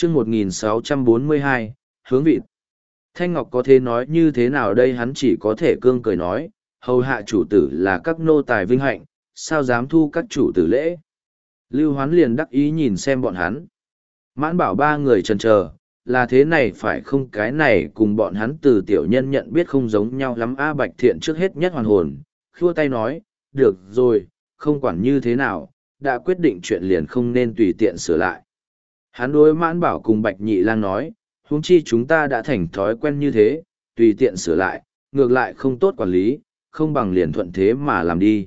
chương 1642, hướng vịt. Thanh Ngọc có thể nói như thế nào đây, hắn chỉ có thể cương cười nói, hầu hạ chủ tử là các nô tài vinh hạnh, sao dám thu các chủ tử lễ. Lưu Hoán liền đắc ý nhìn xem bọn hắn. Mãn Bảo ba người chần chờ, là thế này phải không, cái này cùng bọn hắn từ tiểu nhân nhận biết không giống nhau lắm. A Bạch Thiện trước hết nhất hoàn hồn, khua tay nói, được rồi, không quản như thế nào, đã quyết định chuyện liền không nên tùy tiện sửa lại. Hắn đối Mãn Bảo cùng Bạch Nhị Lang nói, huống chi chúng ta đã thành thói quen như thế, tùy tiện sửa lại, ngược lại không tốt quản lý, không bằng liền thuận thế mà làm đi.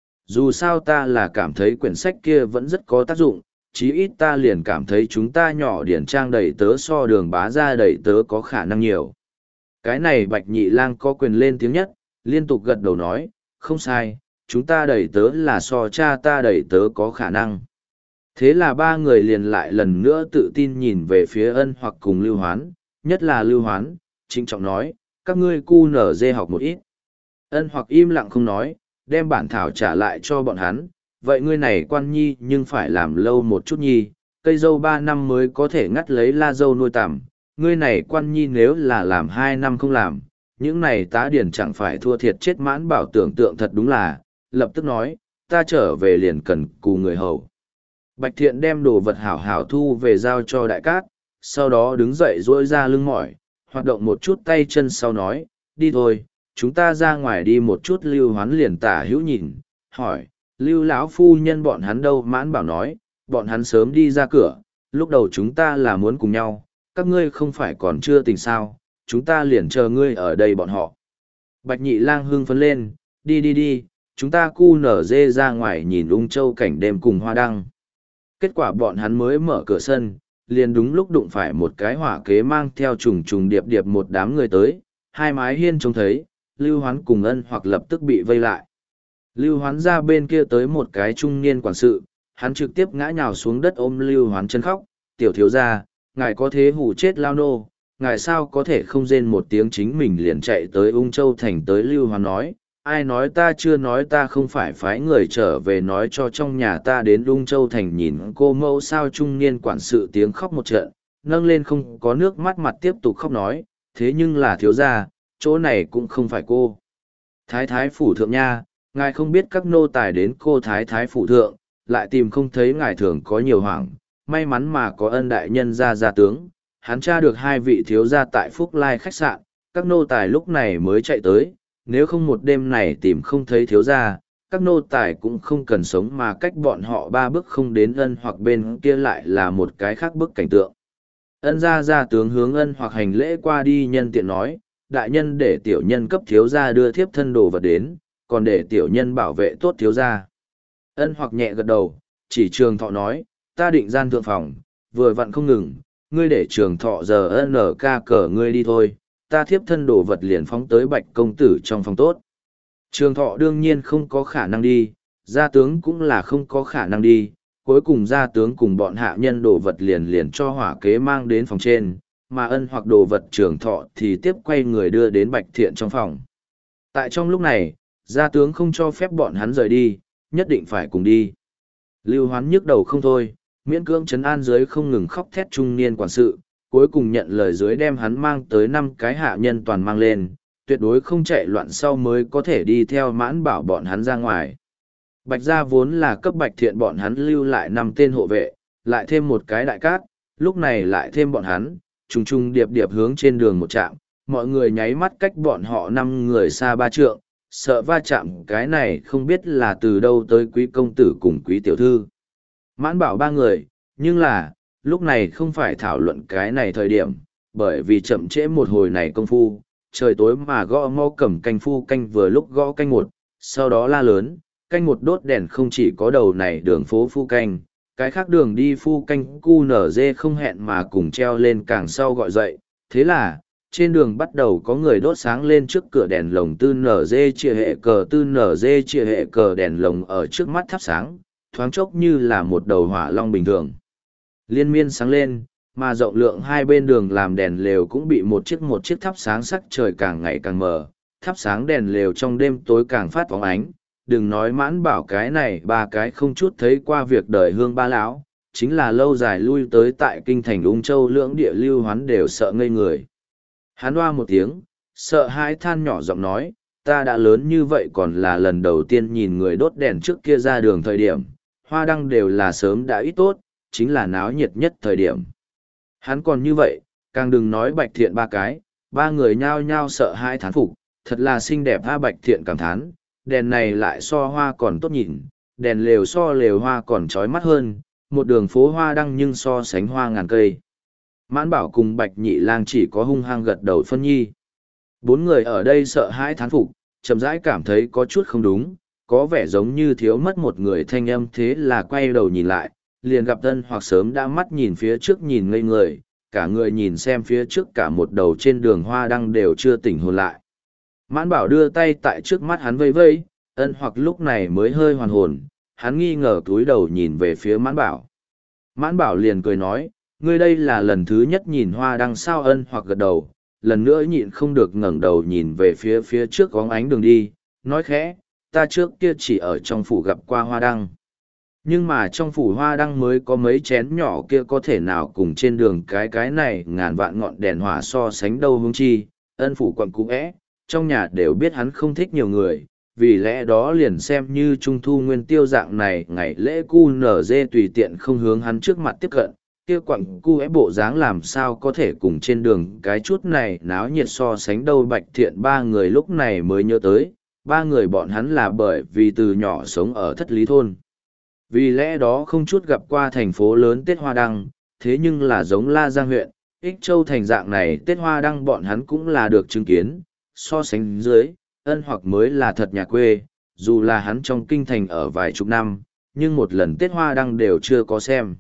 Dù sao ta là cảm thấy quyển sách kia vẫn rất có tác dụng, chí ít ta liền cảm thấy chúng ta nhỏ điển trang đầy tớ so Đường Bá ra đầy tớ có khả năng nhiều. Cái này Bạch Nhị Lang có quyền lên tiếng nhất, liên tục gật đầu nói, không sai, chúng ta đầy tớ là so cha ta đầy tớ có khả năng. Thế là ba người liền lại lần nữa tự tin nhìn về phía Ân Hoặc cùng Lưu Hoán, nhất là Lưu Hoán, trịnh trọng nói, các ngươi cu nở dê học một ít. Ân Hoặc im lặng không nói, đem bản thảo trả lại cho bọn hắn, vậy ngươi này quan nhi nhưng phải làm lâu một chút nhi, cây dâu 3 năm mới có thể ngắt lấy la dâu nuôi tằm, ngươi này quan nhi nếu là làm 2 năm không làm, những này tá điển chẳng phải thua thiệt chết. Mãn Bảo tưởng tượng thật đúng là, lập tức nói, ta trở về liền cần cù người hầu. Bạch Thiện đem đồ vật hảo hảo thu về giao cho Đại Cát, sau đó đứng dậy duỗi ra lưng mỏi, hoạt động một chút tay chân sau nói, đi thôi, chúng ta ra ngoài đi một chút. Lưu Hoán liền tả hữu nhìn, hỏi, Lưu lão phu nhân bọn hắn đâu? Mãn Bảo nói, bọn hắn sớm đi ra cửa, lúc đầu chúng ta là muốn cùng nhau, các ngươi không phải còn chưa tỉnh sao, chúng ta liền chờ ngươi ở đây bọn họ. Bạch Nhị Lang hưng phấn lên, đi đi đi, chúng ta cu nở dê ra ngoài nhìn Ung Châu cảnh đêm cùng hoa đăng. Kết quả bọn hắn mới mở cửa sân, liền đúng lúc đụng phải một cái hỏa kế mang theo trùng trùng điệp điệp một đám người tới, hai mái hiên trông thấy, Lưu Hoán cùng Ân Hoặc lập tức bị vây lại. Lưu Hoán ra bên kia tới một cái trung niên quản sự, hắn trực tiếp ngã nhào xuống đất ôm Lưu Hoán chân khóc, tiểu thiếu gia, ngài có thế hù chết lao nô, ngài sao có thể không rên một tiếng chính mình liền chạy tới Ung Châu thành tới. Lưu Hoán nói, ai nói ta chưa nói, ta không phải phái người trở về nói cho trong nhà ta đến Ung Châu thành nhìn cô mẫu sao. Trung niên quản sự tiếng khóc một trận, nâng lên không có nước mắt mặt tiếp tục khóc nói, thế nhưng là thiếu gia, chỗ này cũng không phải cô thái thái phủ thượng nha, ngài không biết các nô tài đến cô thái thái phủ thượng, lại tìm không thấy ngài, thường có nhiều hoảng, may mắn mà có Ân đại nhân gia tướng, hắn tra được 2 vị thiếu gia tại Phúc Lai khách sạn, các nô tài lúc này mới chạy tới, nếu không một đêm này tìm không thấy thiếu gia, các nô tài cũng không cần sống, mà cách bọn họ 3 bước không đến Ân Hoặc bên kia lại là một cái khác bức cảnh tượng. Ân gia tướng hướng Ân Hoặc hành lễ qua đi, nhân tiện nói, đại nhân để tiểu nhân cấp thiếu gia đưa thiếp thân đồ vật đến, còn để tiểu nhân bảo vệ tốt thiếu gia. Ân Hoặc nhẹ gật đầu, chỉ Trường Thọ nói, ta định gian thượng phòng, vừa vặn không ngừng, ngươi để Trường Thọ giờ NK cờ ngươi đi thôi, ta thiếp thân đồ vật liền phóng tới Bạch công tử trong phòng tốt. Trường Thọ đương nhiên không có khả năng đi, gia tướng cũng là không có khả năng đi, cuối cùng gia tướng cùng bọn hạ nhân đồ vật liền cho hỏa kế mang đến phòng trên, mà Ân Hoặc đồ vật Trường Thọ thì tiếp quay người đưa đến Bạch Thiện trong phòng. Tại trong lúc này, gia tướng không cho phép bọn hắn rời đi, nhất định phải cùng đi. Lưu Hoán nhức đầu không thôi, miễn cưỡng trấn an dưới không ngừng khóc thét trung niên quản sự, cuối cùng nhận lời dưới đem hắn mang tới 5 cái hạ nhân toàn mang lên, tuyệt đối không chạy loạn sau mới có thể đi theo Mãn Bảo bọn hắn ra ngoài. Bạch gia vốn là cấp Bạch Thiện bọn hắn lưu lại 5 tên hộ vệ, lại thêm một cái Đại Cát, lúc này lại thêm bọn hắn, trùng trùng điệp điệp hướng trên đường một trạm, mọi người nháy mắt cách bọn họ 5 người xa 3 trượng, sợ va chạm cái này không biết là từ đâu tới quý công tử cùng quý tiểu thư. Mãn Bảo 3 người, nhưng là, lúc này không phải thảo luận cái này thời điểm, bởi vì chậm trễ một hồi này công phu, trời tối mà gõ mõ cầm canh phu canh vừa lúc gõ canh 1, sau đó la lớn, canh 1 đốt đèn, không chỉ có đầu này đường phố phu canh, cái khác đường đi phu canh cu nở dê không hẹn mà cùng treo lên càng sau gọi dậy, thế là trên đường bắt đầu có người đốt sáng lên trước cửa đèn lồng tư nở dê chia hệ cờ đèn lồng ở trước mắt thắp sáng, thoáng chốc như là một đầu hỏa long bình thường. Liên miên sáng lên, mà rộng lượng hai bên đường làm đèn lều cũng bị một chiếc thắp sáng, sắc trời càng ngày càng mờ, thắp sáng đèn lều trong đêm tối càng phát phóng ánh. Đừng nói Mãn Bảo cái này 3 cái không chút thấy qua việc đời hương ba lão, chính là lâu dài lui tới tại kinh thành Ung Châu lưỡng địa Lưu Hoán đều sợ ngây người. Hắn oa một tiếng, sợ hãi than nhỏ giọng nói, ta đã lớn như vậy còn là lần đầu tiên nhìn người đốt đèn trước kia ra đường thời điểm, hoa đăng đều là sớm đã ít tốt, chính là náo nhiệt nhất thời điểm. Hắn còn như vậy, càng đừng nói Bạch Thiện ba cái, ba người nhao nhao sợ hãi thán phục, thật là xinh đẹp. Bạch Thiện cảm thán, đèn này lại so hoa còn tốt nhìn, đèn lều so lều hoa còn trói mắt hơn, một đường phố hoa đăng nhưng so sánh hoa ngàn cây. Mãn Bảo cùng Bạch Nhị Lang chỉ có hung hăng gật đầu phân nhi. Bốn người ở đây sợ hãi thán phục, chậm rãi cảm thấy có chút không đúng, có vẻ giống như thiếu mất một người thanh âm, thế là quay đầu nhìn lại, liền gặp Ân Hoặc sớm đã mắt nhìn phía trước nhìn ngây người, cả người nhìn xem phía trước cả một đầu trên đường hoa đăng đều chưa tỉnh hồn lại. Mãn Bảo đưa tay tại trước mắt hắn vây vây, Ân Hoặc lúc này mới hơi hoàn hồn, hắn nghi ngờ cúi đầu nhìn về phía Mãn Bảo. Mãn Bảo liền cười nói, ngươi đây là lần thứ nhất nhìn hoa đăng sao? Ân Hoặc gật đầu, lần nữa nhịn không được ngẩng đầu nhìn về phía trước óng ánh đường đi, nói khẽ, ta trước kia chỉ ở trong phủ gặp qua hoa đăng. Nhưng mà trong phủ hoa đăng mới có mấy chén nhỏ kia có thể nào cùng trên đường cái này ngàn vạn ngọn đèn hỏa so sánh đâu hương chi. Ân phủ quận cũ é, trong nhà đều biết hắn không thích nhiều người, vì lẽ đó liền xem như trung thu nguyên tiêu dạng này ngày lễ cu nở dê tùy tiện không hướng hắn trước mặt tiếp cận, kia quặng cu é bộ dáng làm sao có thể cùng trên đường cái chút này náo nhiệt so sánh đâu. Bạch Thiện ba người lúc này mới nhớ tới, ba người bọn hắn là bởi vì từ nhỏ sống ở Thất Lý Thôn. Vì lẽ đó không chút gặp qua thành phố lớn Tết Hoa Đăng, thế nhưng là giống La Giang huyện, Ích Châu thành dạng này Tết Hoa Đăng bọn hắn cũng là được chứng kiến, so sánh dưới, Ân Hoặc mới là thật nhà quê, dù là hắn trong kinh thành ở vài chục năm, nhưng một lần Tết Hoa Đăng đều chưa có xem.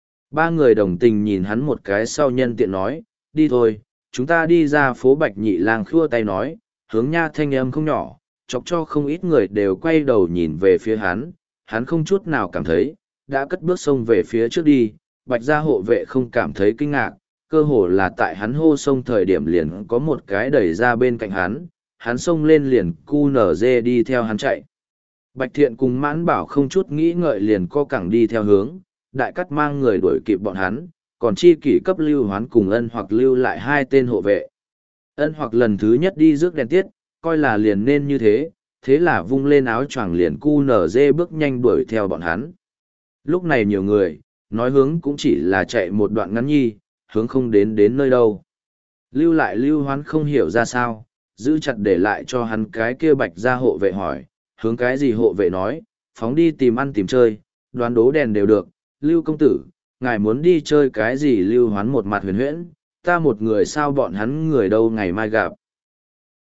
Ba người đồng tình nhìn hắn một cái sau nhân tiện nói, đi thôi, chúng ta đi ra phố. Bạch Nhị Lang khua tay nói, hướng nha thanh âm không nhỏ, chọc cho không ít người đều quay đầu nhìn về phía hắn không chút nào cảm thấy, đã cất bước xông về phía trước đi. Bạch gia hộ vệ không cảm thấy kinh ngạc, cơ hồ là tại hắn hô xông thời điểm liền có một cái đẩy ra bên cạnh hắn xông lên liền cu nở dê đi theo hắn chạy. Bạch Thiện cùng Mãn Bảo không chút nghĩ ngợi liền co cẳng đi theo hướng, Đại Cắt mang người đuổi kịp bọn hắn, còn Chi Kỷ cấp Lưu Hoán cùng Ân Hoặc lưu lại hai tên hộ vệ. Ân Hoặc lần thứ nhất đi rước đèn tiết, coi là liền nên như thế, thế là vung lên áo choàng liền cu nở dê bước nhanh đuổi theo bọn hắn. Lúc này nhiều người, nói hướng cũng chỉ là chạy một đoạn ngắn nhi, hướng không đến nơi đâu. Lưu lại Lưu Hoán không hiểu ra sao, giữ chặt để lại cho hắn cái kia Bạch gia hộ vệ hỏi, hướng cái gì? Hộ vệ nói, phóng đi tìm ăn tìm chơi, đoán đố đèn đều được. Lưu công tử, ngài muốn đi chơi cái gì? Lưu Hoán một mặt huyền huyễn, ta một người sao bọn hắn người đâu ngày mai gặp.